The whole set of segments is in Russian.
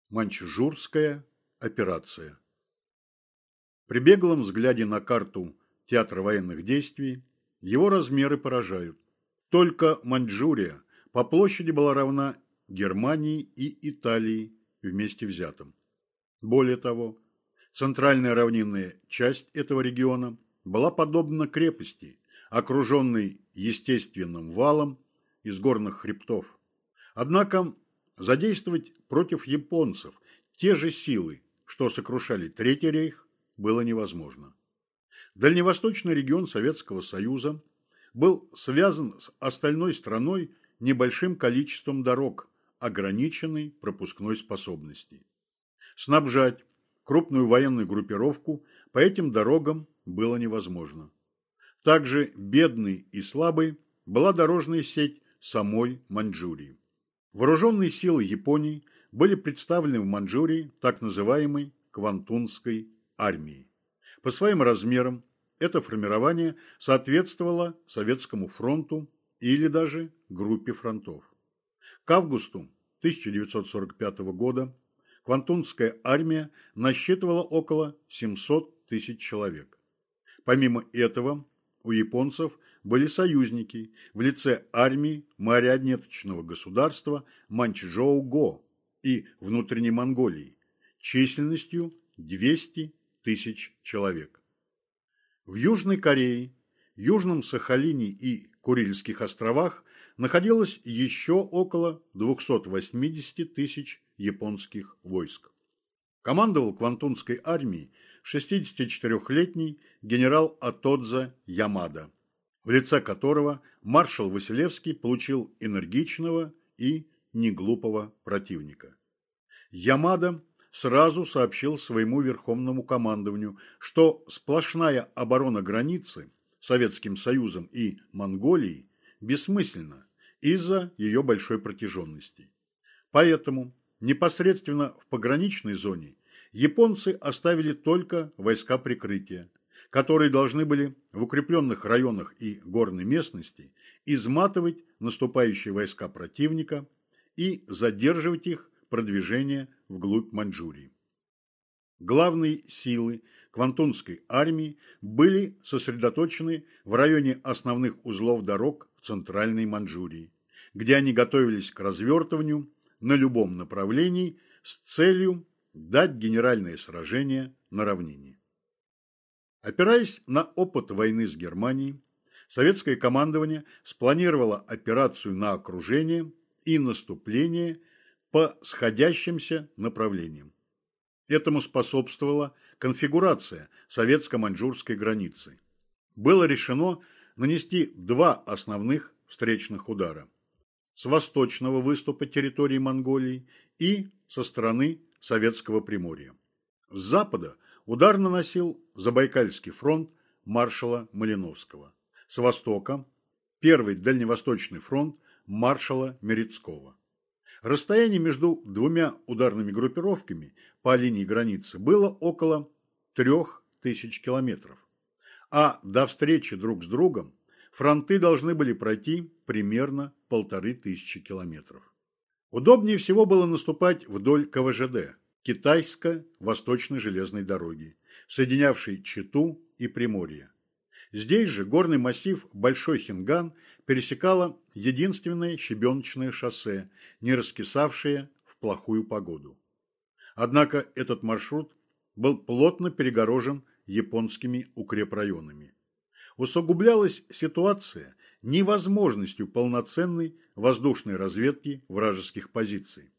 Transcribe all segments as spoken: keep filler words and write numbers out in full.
Маньчжурская операция. При беглом взгляде на карту театра военных действий его размеры поражают. Только Маньчжурия по площади была равна Германии и Италии вместе взятым. Более того, центральная равнинная часть этого региона была подобна крепости, окруженной естественным валом из горных хребтов. Однако задействовать против японцев те же силы, что сокрушали Третий рейх, было невозможно. Дальневосточный регион Советского Союза был связан с остальной страной небольшим количеством дорог, ограниченной пропускной способности. Снабжать крупную военную группировку по этим дорогам было невозможно. Также бедной и слабой была дорожная сеть самой Маньчжурии. Вооруженные силы Японии были представлены в Маньчжурии так называемой Квантунской армией. По своим размерам это формирование соответствовало Советскому фронту или даже группе фронтов. К августу тысяча девятьсот сорок пятого года Квантунская армия насчитывала около семисот тысяч человек. Помимо этого, у японцев были союзники в лице армии марионеточного государства Маньчжоу-Го и внутренней Монголии численностью двести тысяч человек. В Южной Корее, Южном Сахалине и Курильских островах находилось еще около двухсот восьмидесяти тысяч японских войск. Командовал Квантунской армией шестидесятичетырехлетний генерал Атодза Ямада, в лице которого маршал Василевский получил энергичного и неглупого противника. Ямада сразу сообщил своему верховному командованию, что сплошная оборона границы Советским Союзом и Монголией бессмысленна из-за ее большой протяженности. Поэтому непосредственно в пограничной зоне японцы оставили только войска прикрытия, которые должны были в укрепленных районах и горной местности изматывать наступающие войска противника и задерживать их продвижение вглубь Маньчжурии. Главные силы Квантунской армии были сосредоточены в районе основных узлов дорог в Центральной Маньчжурии, где они готовились к развертыванию на любом направлении с целью дать генеральное сражение на равнине. Опираясь на опыт войны с Германией, советское командование спланировало операцию на окружение и наступление по сходящимся направлениям. Этому способствовала конфигурация советско-маньчжурской границы. Было решено нанести два основных встречных удара с восточного выступа территории Монголии и со стороны Советского Приморья. С запада удар наносил Забайкальский фронт маршала Малиновского, с востока – Первый Дальневосточный фронт маршала Мерецкого. Расстояние между двумя ударными группировками по линии границы было около трех тысяч километров, а до встречи друг с другом фронты должны были пройти примерно полторы тысячи километров. Удобнее всего было наступать вдоль ка вэ жэ дэ – Китайско-Восточной железной дороги, соединявшей Читу и Приморье. Здесь же горный массив Большой Хинган пересекало единственное щебеночное шоссе, не раскисавшее в плохую погоду. Однако этот маршрут был плотно перегорожен японскими укрепрайонами. Усугублялась ситуация невозможностью полноценной воздушной разведки вражеских позиций.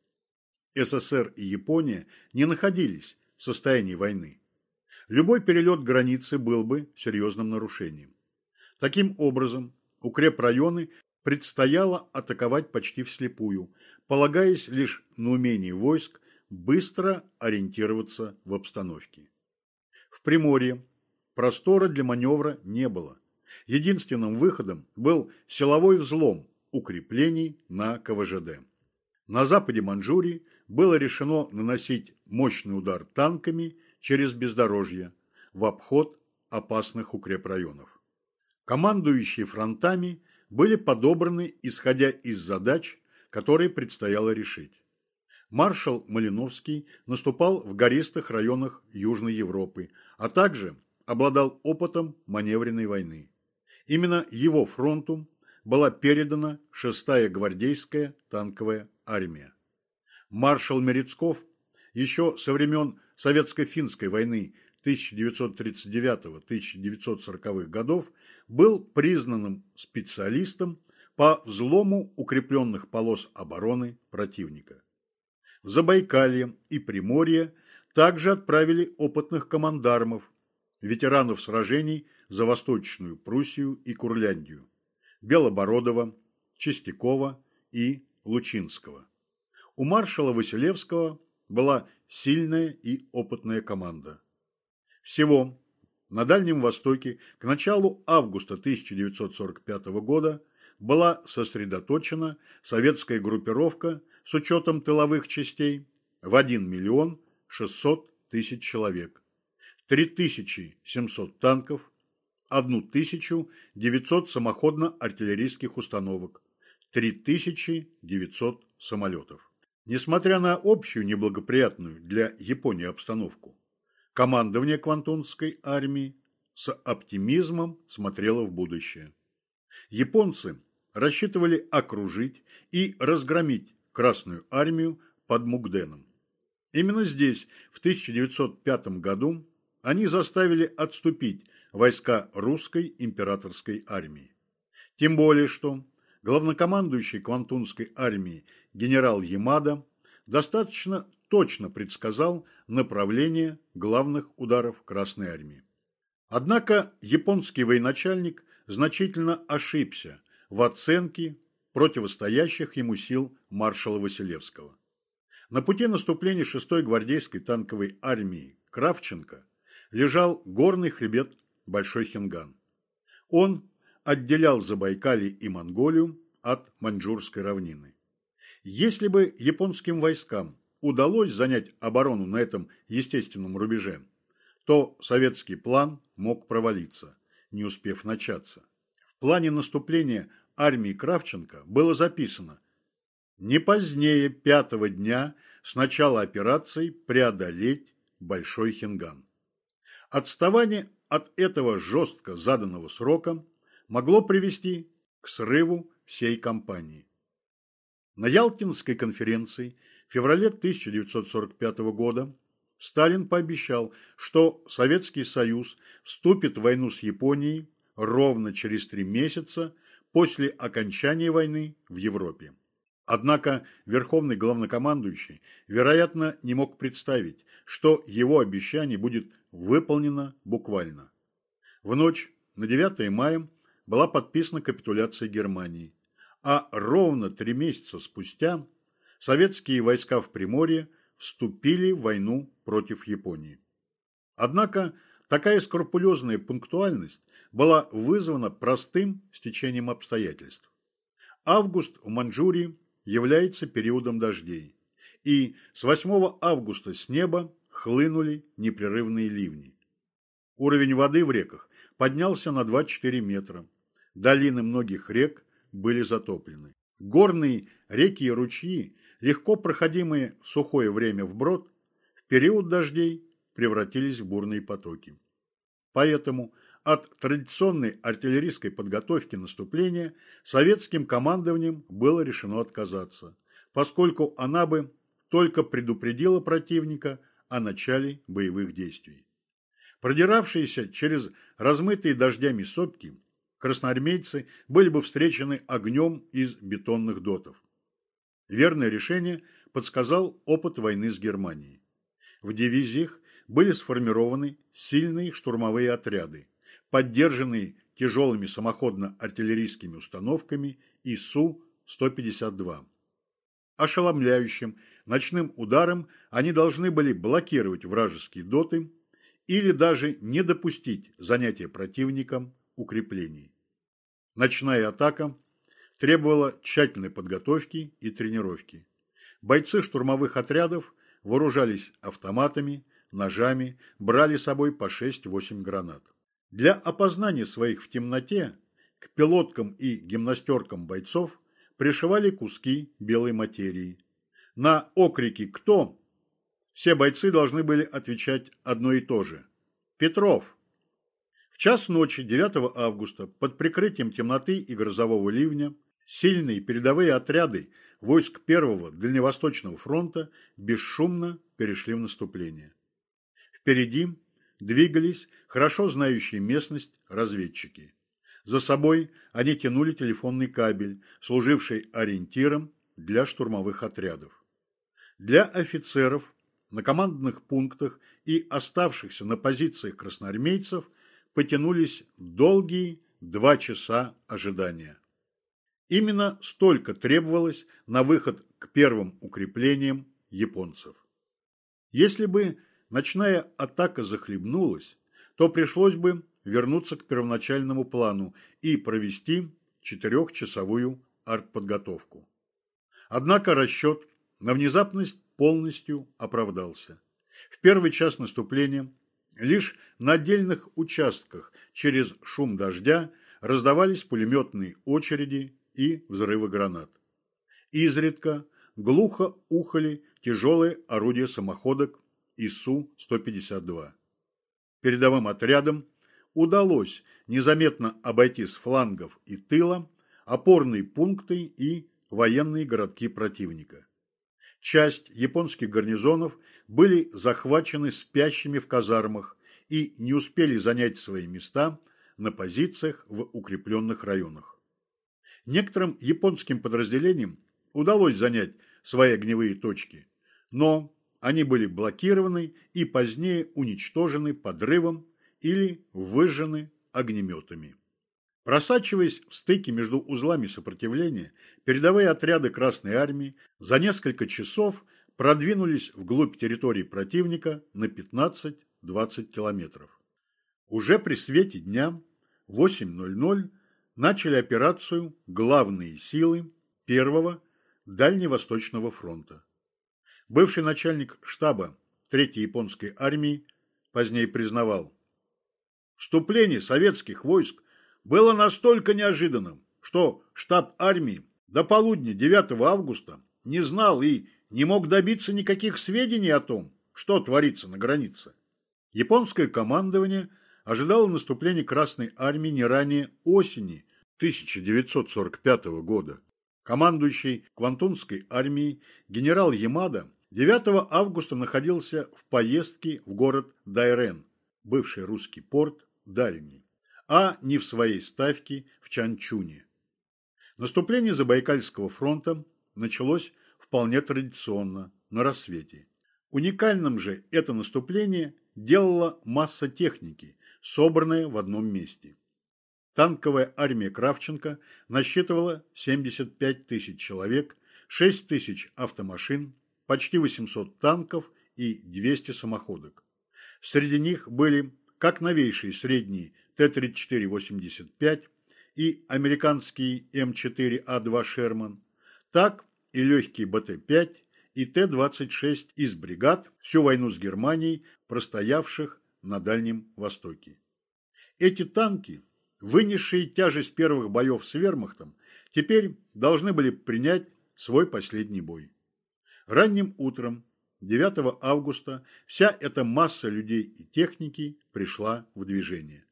эс эс эр и Япония не находились в состоянии войны. Любой перелет границы был бы серьезным нарушением. Таким образом, укрепрайоны предстояло атаковать почти вслепую, полагаясь лишь на умение войск быстро ориентироваться в обстановке. В Приморье простора для маневра не было. Единственным выходом был силовой взлом укреплений на ка вэ жэ дэ. На западе Маньчжурии было решено наносить мощный удар танками через бездорожье в обход опасных укрепрайонов. Командующие фронтами были подобраны, исходя из задач, которые предстояло решить. Маршал Малиновский наступал в гористых районах Южной Европы, а также обладал опытом маневренной войны. Именно его фронту была передана шестая гвардейская танковая армия. Маршал Мерецков еще со времен Советско-финской войны тысяча девятьсот тридцать девятого — тысяча девятьсот сороковых годов был признанным специалистом по взлому укрепленных полос обороны противника. В Забайкалье и Приморье также отправили опытных командармов, ветеранов сражений за Восточную Пруссию и Курляндию, Белобородова, Чистякова и Лучинского. У маршала Василевского была сильная и опытная команда. Всего на Дальнем Востоке к началу августа тысяча девятьсот сорок пятого года была сосредоточена советская группировка с учетом тыловых частей в один миллион шестьсот тысяч человек, три тысячи семьсот танков, тысячу девятьсот самоходно-артиллерийских установок, три тысячи девятьсот самолетов. Несмотря на общую неблагоприятную для Японии обстановку, командование Квантунской армии с оптимизмом смотрело в будущее. Японцы рассчитывали окружить и разгромить Красную армию под Мукденом. Именно здесь, в тысяча девятьсот пятом году, они заставили отступить войска русской императорской армии. Тем более, что главнокомандующий Квантунской армии генерал Ямада достаточно точно предсказал направление главных ударов Красной армии. Однако японский военачальник значительно ошибся в оценке противостоящих ему сил маршала Василевского. На пути наступления шестой гвардейской танковой армии Кравченко лежал горный хребет Большой Хинган. Он отделял Забайкалье и Монголию от Маньчжурской равнины. Если бы японским войскам удалось занять оборону на этом естественном рубеже, то советский план мог провалиться, не успев начаться. В плане наступления армии Кравченко было записано: не позднее пятого дня с начала операции преодолеть Большой Хинган. Отставание от этого жестко заданного срока могло привести к срыву всей кампании. На Ялтинской конференции в феврале тысяча девятьсот сорок пятого года Сталин пообещал, что Советский Союз вступит в войну с Японией ровно через три месяца после окончания войны в Европе. Однако Верховный Главнокомандующий, вероятно, не мог представить, что его обещание будет выполнено буквально. В ночь на девятое мая была подписана капитуляция Германии, а ровно три месяца спустя советские войска в Приморье вступили в войну против Японии. Однако такая скрупулезная пунктуальность была вызвана простым стечением обстоятельств. Август в Маньчжурии является периодом дождей, и с восьмого августа с неба хлынули непрерывные ливни. Уровень воды в реках поднялся на два-четыре метра, долины многих рек были затоплены. Горные реки и ручьи, легко проходимые в сухое время вброд, в период дождей превратились в бурные потоки. Поэтому от традиционной артиллерийской подготовки наступления советским командованием было решено отказаться, поскольку она бы только предупредила противника о начале боевых действий. Продиравшиеся через размытые дождями сопки, красноармейцы были бы встречены огнем из бетонных дотов. Верное решение подсказал опыт войны с Германией. В дивизиях были сформированы сильные штурмовые отряды, поддержанные тяжелыми самоходно-артиллерийскими установками И Су сто пятьдесят два. Ошеломляющим ночным ударом они должны были блокировать вражеские доты или даже не допустить занятия противником укреплений. Ночная атака требовала тщательной подготовки и тренировки. Бойцы штурмовых отрядов вооружались автоматами, ножами, брали с собой по шесть-восемь гранат. Для опознания своих в темноте к пилоткам и гимнастеркам бойцов пришивали куски белой материи. На окрики «Кто?» все бойцы должны были отвечать одно и то же: «Петров!». В час ночи девятого августа под прикрытием темноты и грозового ливня сильные передовые отряды войск Первого Дальневосточного фронта бесшумно перешли в наступление. Впереди двигались хорошо знающие местность разведчики. За собой они тянули телефонный кабель, служивший ориентиром для штурмовых отрядов. Для офицеров на командных пунктах и оставшихся на позициях красноармейцев потянулись долгие два часа ожидания. Именно столько требовалось на выход к первым укреплениям японцев. Если бы ночная атака захлебнулась, то пришлось бы вернуться к первоначальному плану и провести четырехчасовую артподготовку. Однако расчет на внезапность полностью оправдался. В первый час наступления лишь на отдельных участках через шум дождя раздавались пулеметные очереди и взрывы гранат. Изредка глухо ухали тяжелые орудия самоходок ИСУ сто пятьдесят два. Передовым отрядам удалось незаметно обойти с флангов и тыла опорные пункты и военные городки противника. Часть японских гарнизонов были захвачены спящими в казармах и не успели занять свои места на позициях в укрепленных районах. Некоторым японским подразделениям удалось занять свои огневые точки, но они были блокированы и позднее уничтожены подрывом или выжжены огнеметами. Просачиваясь в стыки между узлами сопротивления, передовые отряды Красной Армии за несколько часов продвинулись вглубь территории противника на пятнадцать-двадцать километров. Уже при свете дня в восемь ноль ноль начали операцию главные силы Первого Дальневосточного фронта. Бывший начальник штаба Третьей японской армии позднее признавал: «Вступление советских войск было настолько неожиданным, что штаб армии до полудня девятого августа не знал и не мог добиться никаких сведений о том, что творится на границе». Японское командование ожидало наступления Красной армии не ранее осени тысяча девятьсот сорок пятого года. Командующий Квантунской армией генерал Ямада девятого августа находился в поездке в город Дайрен, бывший русский порт, дальний, а не в своей ставке в Чанчуне. Наступление Забайкальского фронта началось вполне традиционно, на рассвете. Уникальным же это наступление делала масса техники, собранная в одном месте. Танковая армия Кравченко насчитывала семьдесят пять тысяч человек, шесть тысяч автомашин, почти восемьсот танков и двести самоходок. Среди них были как новейшие средние Т тридцать четыре восемьдесят пять и американские М четыре А два Шерман, так и легкие Б Т пять и Т двадцать шесть из бригад, всю войну с Германией, простоявших на Дальнем Востоке. Эти танки, вынесшие тяжесть первых боев с вермахтом, теперь должны были принять свой последний бой. Ранним утром девятого августа вся эта масса людей и техники пришла в движение.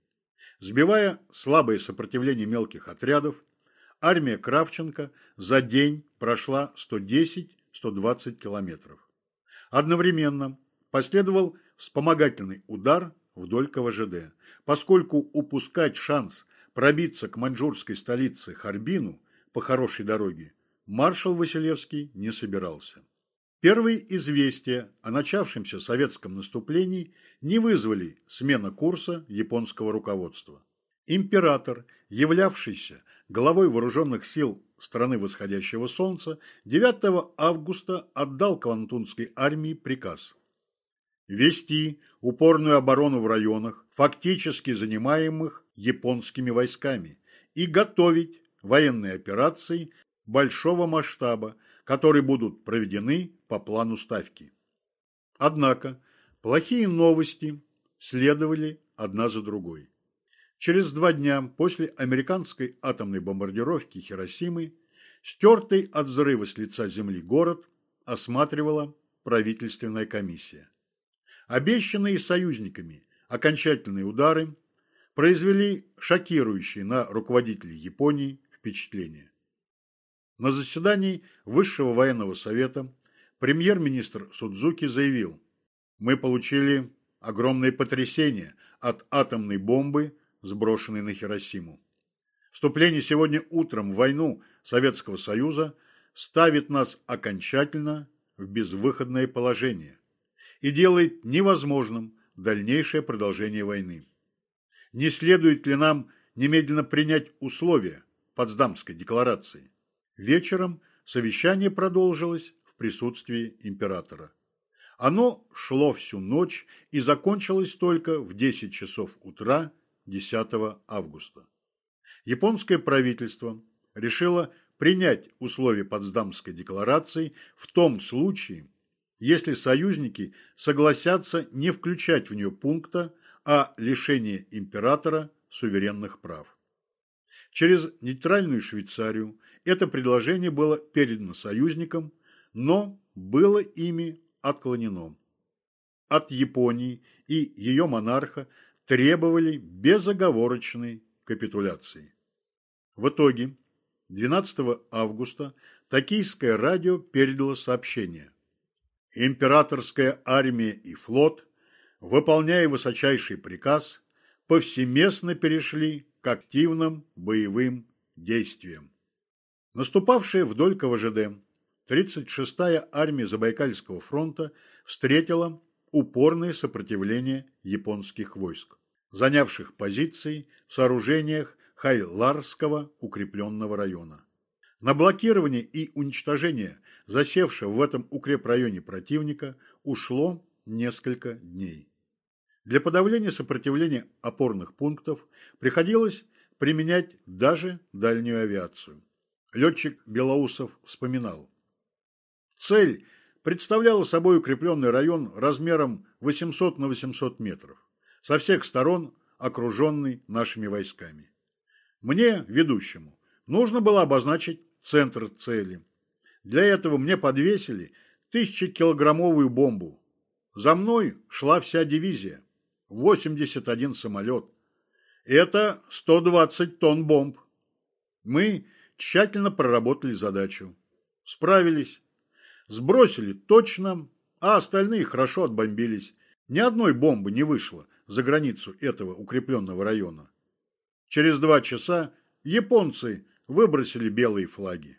Сбивая слабое сопротивление мелких отрядов, армия Кравченко за день прошла сто десять — сто двадцать километров. Одновременно последовал вспомогательный удар вдоль К В Ж Д, поскольку упускать шанс пробиться к маньчжурской столице Харбину по хорошей дороге маршал Василевский не собирался. Первые известия о начавшемся советском наступлении не вызвали смена курса японского руководства. Император, являвшийся главой вооруженных сил страны восходящего солнца, девятого августа отдал Квантунской армии приказ вести упорную оборону в районах, фактически занимаемых японскими войсками, и готовить военные операции большого масштаба, которые будут проведены по плану ставки. Однако плохие новости следовали одна за другой. Через два дня после американской атомной бомбардировки Хиросимы, стертый от взрыва с лица земли город осматривала правительственная комиссия. Обещанные союзниками окончательные удары произвели шокирующие на руководителей Японии впечатление. На заседании Высшего военного совета премьер-министр Судзуки заявил: «Мы получили огромное потрясение от атомной бомбы, сброшенной на Хиросиму. Вступление сегодня утром в войну Советского Союза ставит нас окончательно в безвыходное положение и делает невозможным дальнейшее продолжение войны. Не следует ли нам немедленно принять условия Потсдамской декларации?» Вечером совещание продолжилось в присутствии императора. Оно шло всю ночь и закончилось только в десять часов утра десятого августа. Японское правительство решило принять условия Потсдамской декларации в том случае, если союзники согласятся не включать в нее пункта о лишении императора суверенных прав. Через нейтральную Швейцарию это предложение было передано союзникам, но было ими отклонено. От Японии и ее монарха требовали безоговорочной капитуляции. В итоге двенадцатого августа Токийское радио передало сообщение: «Императорская армия и флот, выполняя высочайший приказ, повсеместно перешли к активным боевым действиям». Наступавшая вдоль КВЖД тридцать шестая армия Забайкальского фронта встретила упорное сопротивление японских войск, занявших позиции в сооружениях Хайларского укрепленного района. На блокирование и уничтожение засевшего в этом укрепрайоне противника ушло несколько дней. Для подавления сопротивления опорных пунктов приходилось применять даже дальнюю авиацию. Летчик Белоусов вспоминал: «Цель представляла собой укрепленный район размером восемьсот на восемьсот метров, со всех сторон окруженный нашими войсками. Мне, ведущему, нужно было обозначить центр цели. Для этого мне подвесили тысячекилограммовую бомбу. За мной шла вся дивизия, восемьдесят один самолет. Это сто двадцать тонн бомб. Мы тщательно проработали задачу. Справились. Сбросили точно, а остальные хорошо отбомбились. Ни одной бомбы не вышло за границу этого укрепленного района. Через два часа японцы выбросили белые флаги».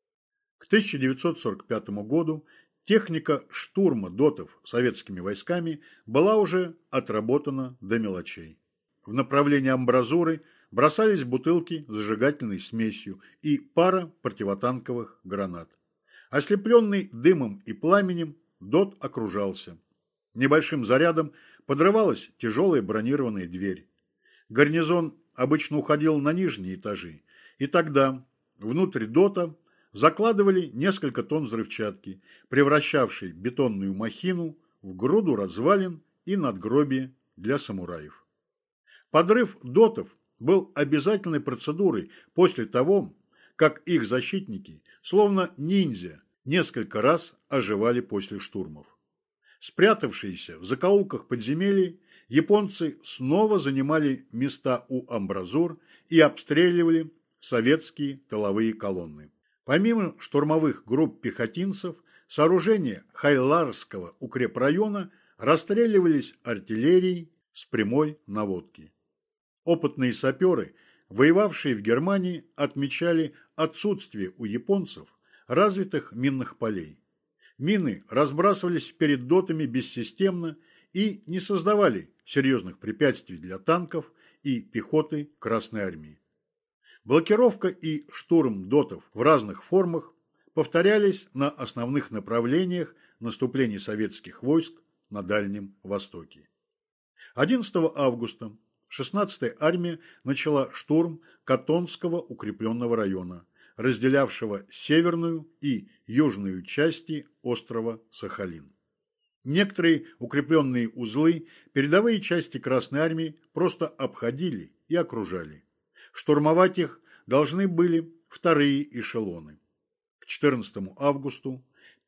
К тысяча девятьсот сорок пятому году техника штурма дотов советскими войсками была уже отработана до мелочей. В направлении амбразуры бросались бутылки с зажигательной смесью и пара противотанковых гранат. Ослепленный дымом и пламенем, дот окружался. Небольшим зарядом подрывалась тяжелая бронированная дверь. Гарнизон обычно уходил на нижние этажи, и тогда внутрь дота закладывали несколько тонн взрывчатки, превращавшей бетонную махину в груду развалин и надгробие для самураев. Подрыв дотов был обязательной процедурой после того, как их защитники, словно ниндзя, несколько раз оживали после штурмов. Спрятавшиеся в закоулках подземелий, японцы снова занимали места у амбразур и обстреливали советские тыловые колонны. Помимо штурмовых групп пехотинцев, сооружения Хайларского укрепрайона расстреливались артиллерией с прямой наводки. Опытные саперы, воевавшие в Германии, отмечали отсутствие у японцев развитых минных полей. Мины разбрасывались перед дотами бессистемно и не создавали серьезных препятствий для танков и пехоты Красной Армии. Блокировка и штурм дотов в разных формах повторялись на основных направлениях наступления советских войск на Дальнем Востоке. одиннадцатого августа шестнадцатая армия начала штурм Катонского укрепленного района, разделявшего северную и южную части острова Сахалин. Некоторые укрепленные узлы передовые части Красной Армии просто обходили и окружали. Штурмовать их должны были вторые эшелоны. К четырнадцатому августу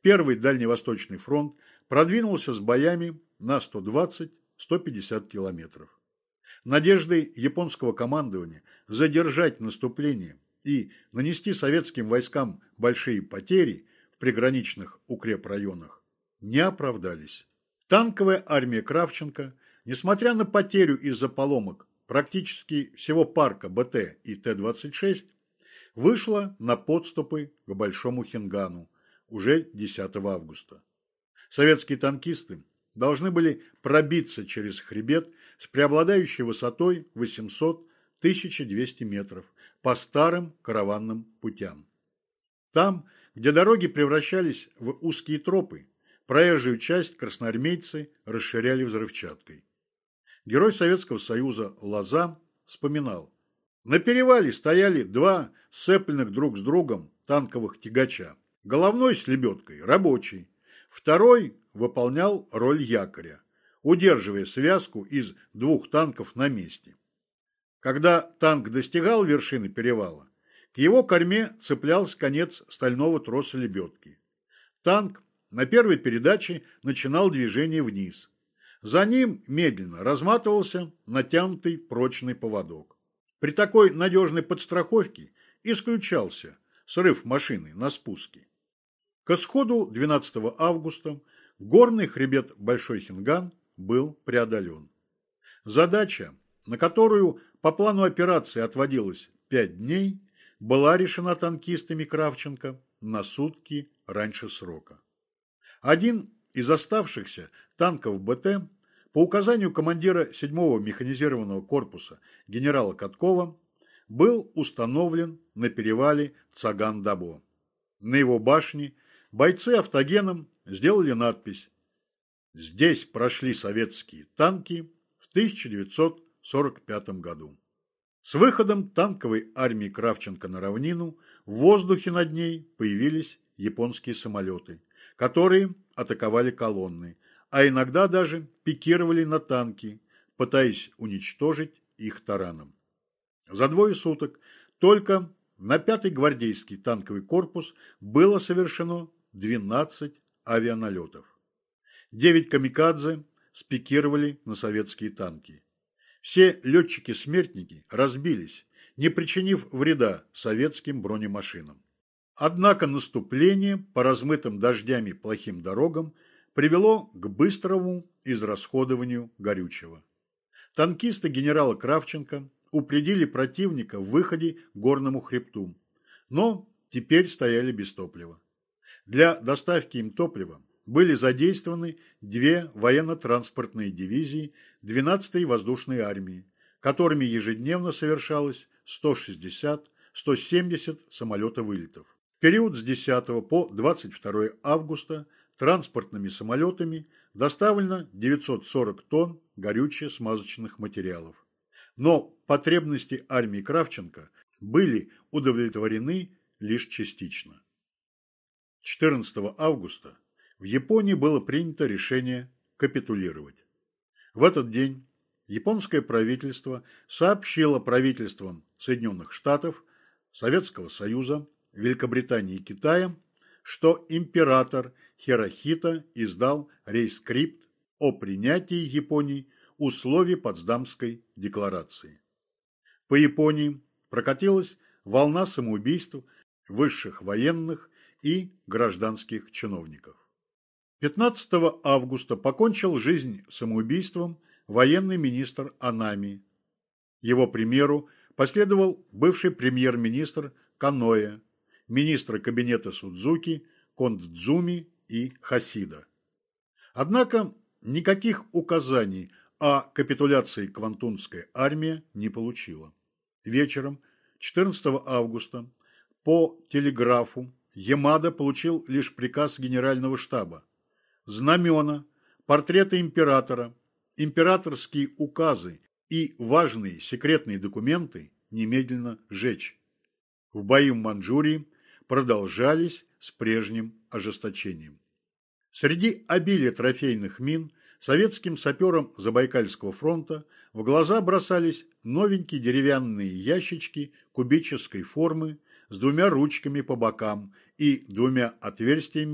Первый Дальневосточный фронт продвинулся с боями на сто двадцать — сто пятьдесят километров. Надежды японского командования задержать наступление и нанести советским войскам большие потери в приграничных укрепрайонах не оправдались. Танковая армия Кравченко, несмотря на потерю из-за поломок практически всего парка БТ и Т двадцать шесть, вышла на подступы к Большому Хингану уже десятого августа. Советские танкисты должны были пробиться через хребет с преобладающей высотой восемьсот — тысяча двести метров по старым караванным путям. Там, где дороги превращались в узкие тропы, проезжую часть красноармейцы расширяли взрывчаткой. Герой Советского Союза Лоза вспоминал: на перевале стояли два сцепленных друг с другом танковых тягача. Головной с лебедкой рабочий, второй выполнял роль якоря, удерживая связку из двух танков на месте. Когда танк достигал вершины перевала, к его корме цеплялся конец стального троса лебедки. Танк на первой передаче начинал движение вниз. За ним медленно разматывался натянутый прочный поводок. При такой надежной подстраховке исключался срыв машины на спуске. К исходу двенадцатого августа горный хребет Большой Хинган был преодолен. Задача, на которую по плану операции отводилось пять дней, была решена танкистами Кравченко на сутки раньше срока. Один из оставшихся танков БТ по указанию командира седьмого механизированного корпуса генерала Каткова был установлен на перевале Цаган-Дабо. На его башне бойцы автогеном сделали надпись: «Здесь прошли советские танки в тысяча девятьсот сорок пятом году». С выходом танковой армии Кравченко на равнину в воздухе над ней появились японские самолеты, которые атаковали колонны, а иногда даже пикировали на танки, пытаясь уничтожить их тараном. За двое суток только на пятый гвардейский танковый корпус было совершено двенадцать авианалетов. девять камикадзе спикировали на советские танки. Все летчики-смертники разбились, не причинив вреда советским бронемашинам. Однако наступление по размытым дождями плохим дорогам привело к быстрому израсходованию горючего. Танкисты генерала Кравченко упредили противника в выходе к горному хребту, но теперь стояли без топлива. Для доставки им топлива были задействованы две военно-транспортные дивизии двенадцатой воздушной армии, которыми ежедневно совершалось сто шестьдесят — сто семьдесят самолета-вылетов. В период с десятого по двадцать второе августа транспортными самолетами доставлено девятьсот сорок тонн горюче-смазочных материалов. Но потребности армии Кравченко были удовлетворены лишь частично. четырнадцатого августа в Японии было принято решение капитулировать. В этот день японское правительство сообщило правительствам Соединенных Штатов, Советского Союза, Великобритании и Китая, что император Хирохито издал рейскрипт о принятии Японией условий Потсдамской декларации. По Японии прокатилась волна самоубийств высших военных и гражданских чиновников. пятнадцатого августа покончил жизнь самоубийством военный министр Анами. Его примеру последовал бывший премьер-министр Каноэ, министры кабинета Судзуки, Кондзуми и Хасида. Однако никаких указаний о капитуляции Квантунская армия не получила. Вечером четырнадцатого августа по телеграфу Ямада получил лишь приказ генерального штаба: знамена, портреты императора, императорские указы и важные секретные документы немедленно сжечь. В бои в Манчжурии продолжались с прежним ожесточением. Среди обилия трофейных мин советским саперам Забайкальского фронта в глаза бросались новенькие деревянные ящички кубической формы с двумя ручками по бокам и двумя отверстиями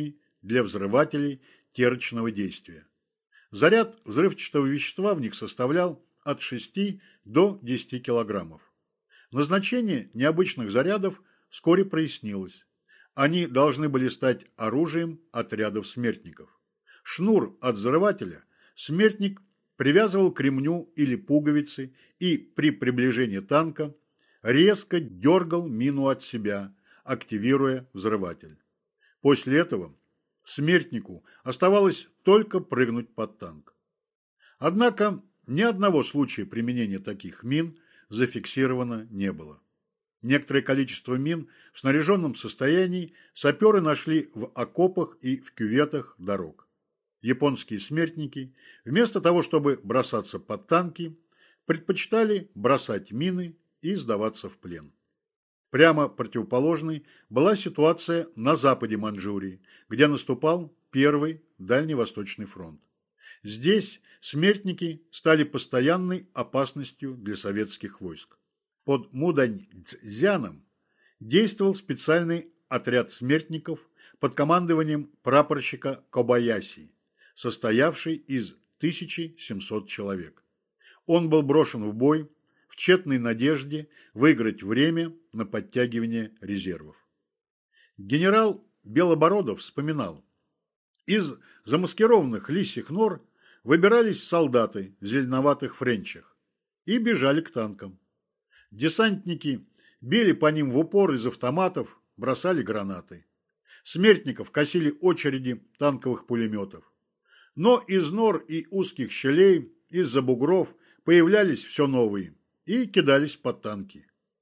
для взрывателей терочного действия. Заряд взрывчатого вещества в них составлял от шести до десяти килограммов. Назначение необычных зарядов вскоре прояснилось. Они должны были стать оружием отрядов смертников. Шнур от взрывателя смертник привязывал к ремню или пуговице и при приближении танка резко дергал мину от себя, активируя взрыватель. После этого смертнику оставалось только прыгнуть под танк. Однако ни одного случая применения таких мин зафиксировано не было. Некоторое количество мин в снаряженном состоянии саперы нашли в окопах и в кюветах дорог. Японские смертники, вместо того, чтобы бросаться под танки, предпочитали бросать мины и сдаваться в плен. Прямо противоположной была ситуация на западе Маньчжурии, где наступал Первый Дальневосточный фронт. Здесь смертники стали постоянной опасностью для советских войск. Под Муданьцзяном действовал специальный отряд смертников под командованием прапорщика Кобаяси, состоявший из тысячи семисот человек. Он был брошен в бой в тщетной надежде выиграть время на подтягивание резервов. Генерал Белобородов вспоминал: из замаскированных лисьих нор выбирались солдаты в зеленоватых френчах и бежали к танкам. Десантники били по ним в упор из автоматов, бросали гранаты. Смертников косили очереди танковых пулеметов. Но из нор и узких щелей, из-за бугров появлялись все новые и кидались под танки.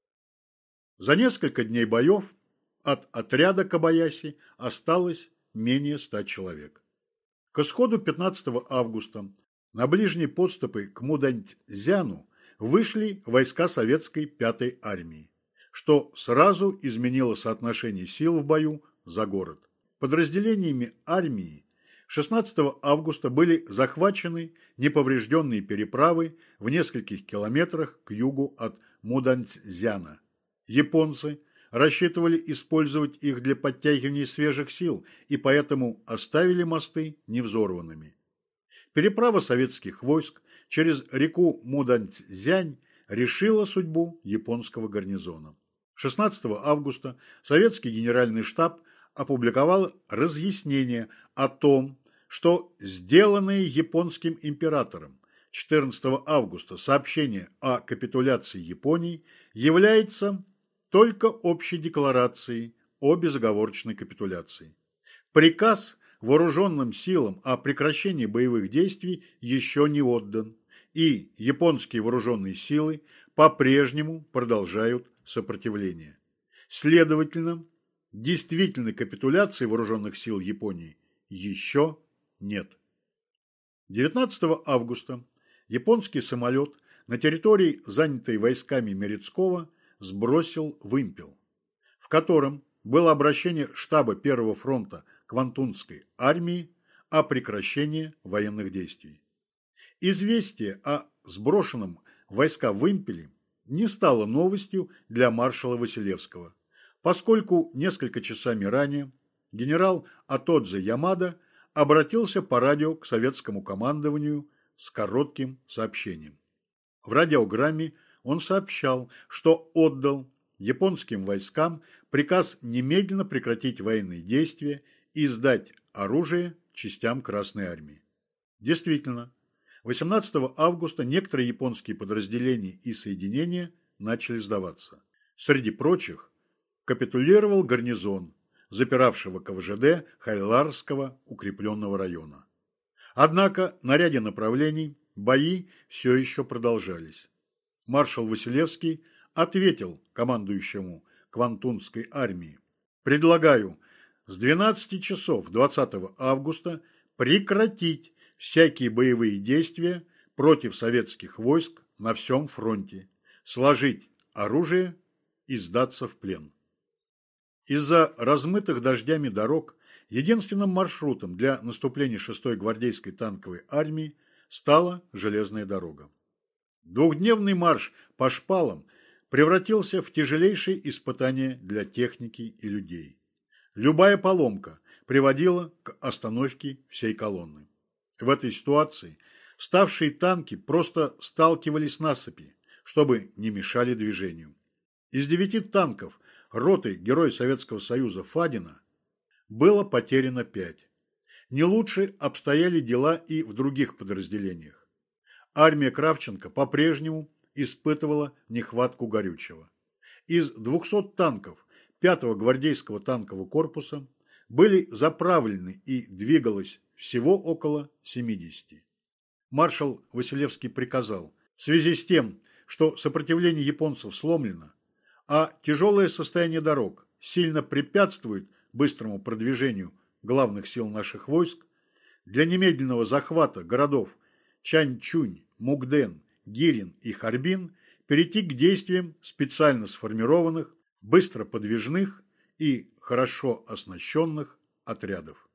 За несколько дней боев от отряда Кобаяси осталось менее ста человек. К исходу пятнадцатого августа на ближние подступы к Муданьцзяну вышли войска советской пятой армии, что сразу изменило соотношение сил в бою за город. Подразделениями армии шестнадцатого августа были захвачены неповрежденные переправы в нескольких километрах к югу от Муданьцзяна. Японцы рассчитывали использовать их для подтягивания свежих сил и поэтому оставили мосты невзорванными. Переправа советских войск через реку Муданьцзянь решила судьбу японского гарнизона. шестнадцатого августа советский генеральный штаб опубликовал разъяснение о том, что сделанное японским императором четырнадцатого августа сообщение о капитуляции Японии является только общей декларацией о безоговорочной капитуляции. Приказ вооруженным силам о прекращении боевых действий еще не отдан, и японские вооруженные силы по-прежнему продолжают сопротивление. Следовательно, действительной капитуляции вооруженных сил Японии еще нет. девятнадцатого августа японский самолет на территории, занятой войсками Мерецкого, сбросил вымпел, в котором было обращение штаба Первого фронта Квантунской армии о прекращении военных действий. Известие о сброшенном войска вымпеле не стало новостью для маршала Василевского, поскольку несколько часами ранее генерал Атодзе Ямада обратился по радио к советскому командованию с коротким сообщением. В радиограмме он сообщал, что отдал японским войскам приказ немедленно прекратить военные действия и сдать оружие частям Красной армии. Действительно, восемнадцатого августа некоторые японские подразделения и соединения начали сдаваться. Среди прочих капитулировал гарнизон, запиравшего КВЖД Хайларского укрепленного района. Однако на ряде направлений бои все еще продолжались. Маршал Василевский ответил командующему Квантунской армии: «Предлагаю с двенадцати часов двадцатого августа прекратить всякие боевые действия против советских войск на всем фронте, сложить оружие и сдаться в плен». Из-за размытых дождями дорог единственным маршрутом для наступления шестой гвардейской танковой армии стала железная дорога. Двухдневный марш по шпалам превратился в тяжелейшее испытание для техники и людей. Любая поломка приводило к остановке всей колонны. В этой ситуации ставшие танки просто сталкивались насыпи, чтобы не мешали движению. Из девяти танков роты Героя Советского Союза Фадина было потеряно пять. Не лучше обстояли дела и в других подразделениях. Армия Кравченко по-прежнему испытывала нехватку горючего. Из двухсот танков пятого гвардейского танкового корпуса были заправлены и двигалось всего около семидесяти. Маршал Василевский приказал, в связи с тем, что сопротивление японцев сломлено, а тяжелое состояние дорог сильно препятствует быстрому продвижению главных сил наших войск, для немедленного захвата городов Чанчунь, Мукден, Гирин и Харбин перейти к действиям специально сформированных, быстро подвижных и хорошо оснащенных отрядов.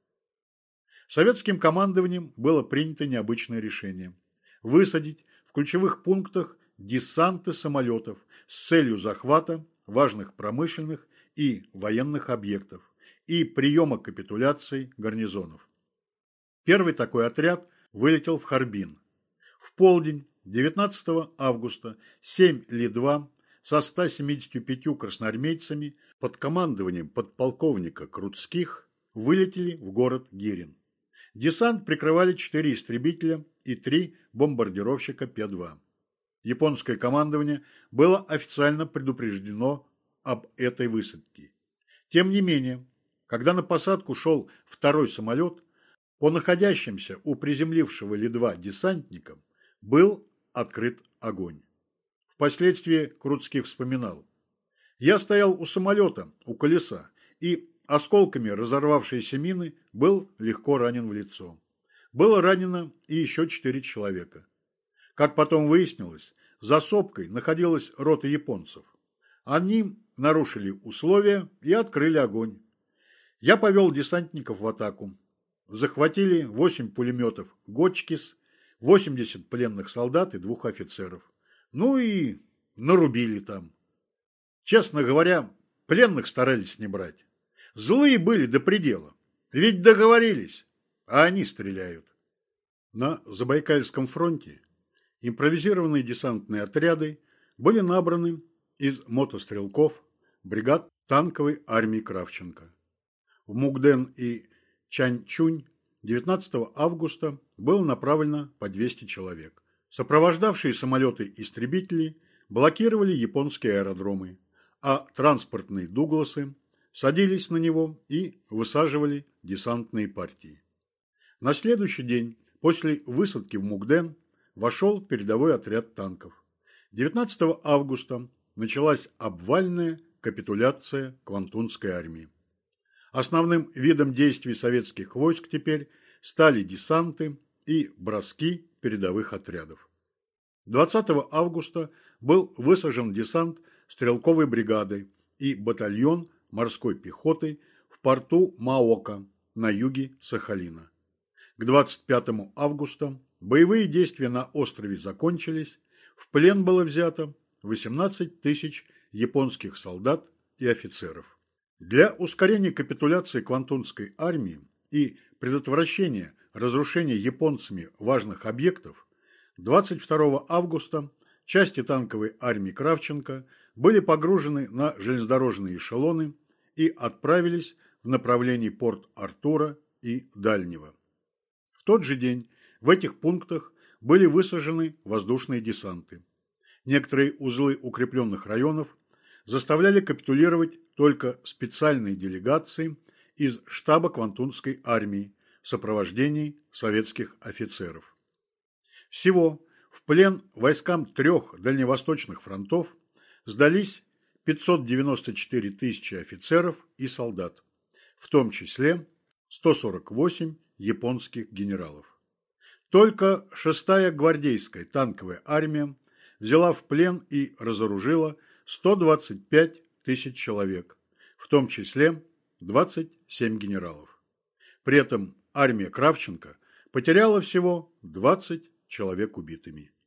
Советским командованием было принято необычное решение – высадить в ключевых пунктах десанты самолетов с целью захвата важных промышленных и военных объектов и приема капитуляций гарнизонов. Первый такой отряд вылетел в Харбин. В полдень девятнадцатого августа семь Ли-два со ста семидесятью пятью красноармейцами под командованием подполковника Крутских вылетели в город Гирин. Десант прикрывали четыре истребителя и три бомбардировщика П-два. Японское командование было официально предупреждено об этой высадке. Тем не менее, когда на посадку шел второй самолет, по находящимся у приземлившего Ли-два десантникам был открыт огонь. Впоследствии Крутских вспоминал: «Я стоял у самолета, у колеса, и осколками разорвавшейся мины был легко ранен в лицо. Было ранено и еще четыре человека. Как потом выяснилось, за сопкой находилась рота японцев. Они нарушили условия и открыли огонь. Я повел десантников в атаку. Захватили восемь пулеметов «Готчкис», восемьдесят пленных солдат и двух офицеров. Ну и нарубили там. Честно говоря, пленных старались не брать. Злые были до предела. Ведь договорились, а они стреляют». На Забайкальском фронте импровизированные десантные отряды были набраны из мотострелков бригад танковой армии Кравченко. В Мукден и Чанчунь девятнадцатого августа было направлено по двести человек. Сопровождавшие самолеты истребители блокировали японские аэродромы, а транспортные «Дугласы» садились на него и высаживали десантные партии. На следующий день после высадки в Мукден вошел передовой отряд танков. девятнадцатого августа началась обвальная капитуляция Квантунской армии. Основным видом действий советских войск теперь стали десанты и броски передовых отрядов. двадцатого августа был высажен десант стрелковой бригады и батальон морской пехоты в порту Маока на юге Сахалина. К двадцать пятому августа боевые действия на острове закончились, в плен было взято восемнадцать тысяч японских солдат и офицеров. Для ускорения капитуляции Квантунской армии и предотвращения разрушения японцами важных объектов двадцать второго августа части танковой армии Кравченко были погружены на железнодорожные эшелоны и отправились в направлении Порт-Артура и Дальнего. В тот же день в этих пунктах были высажены воздушные десанты. Некоторые узлы укрепленных районов заставляли капитулировать только специальные делегации из штаба Квантунской армии в сопровождении советских офицеров. Всего в плен войскам трех дальневосточных фронтов сдались пятьсот девяносто четыре тысячи офицеров и солдат, в том числе сто сорок восемь японских генералов. Только шестая гвардейская танковая армия взяла в плен и разоружила сто двадцать пять тысяч человек, в том числе двадцать семь генералов. При этом армия Кравченко потеряла всего двадцать человек убитыми.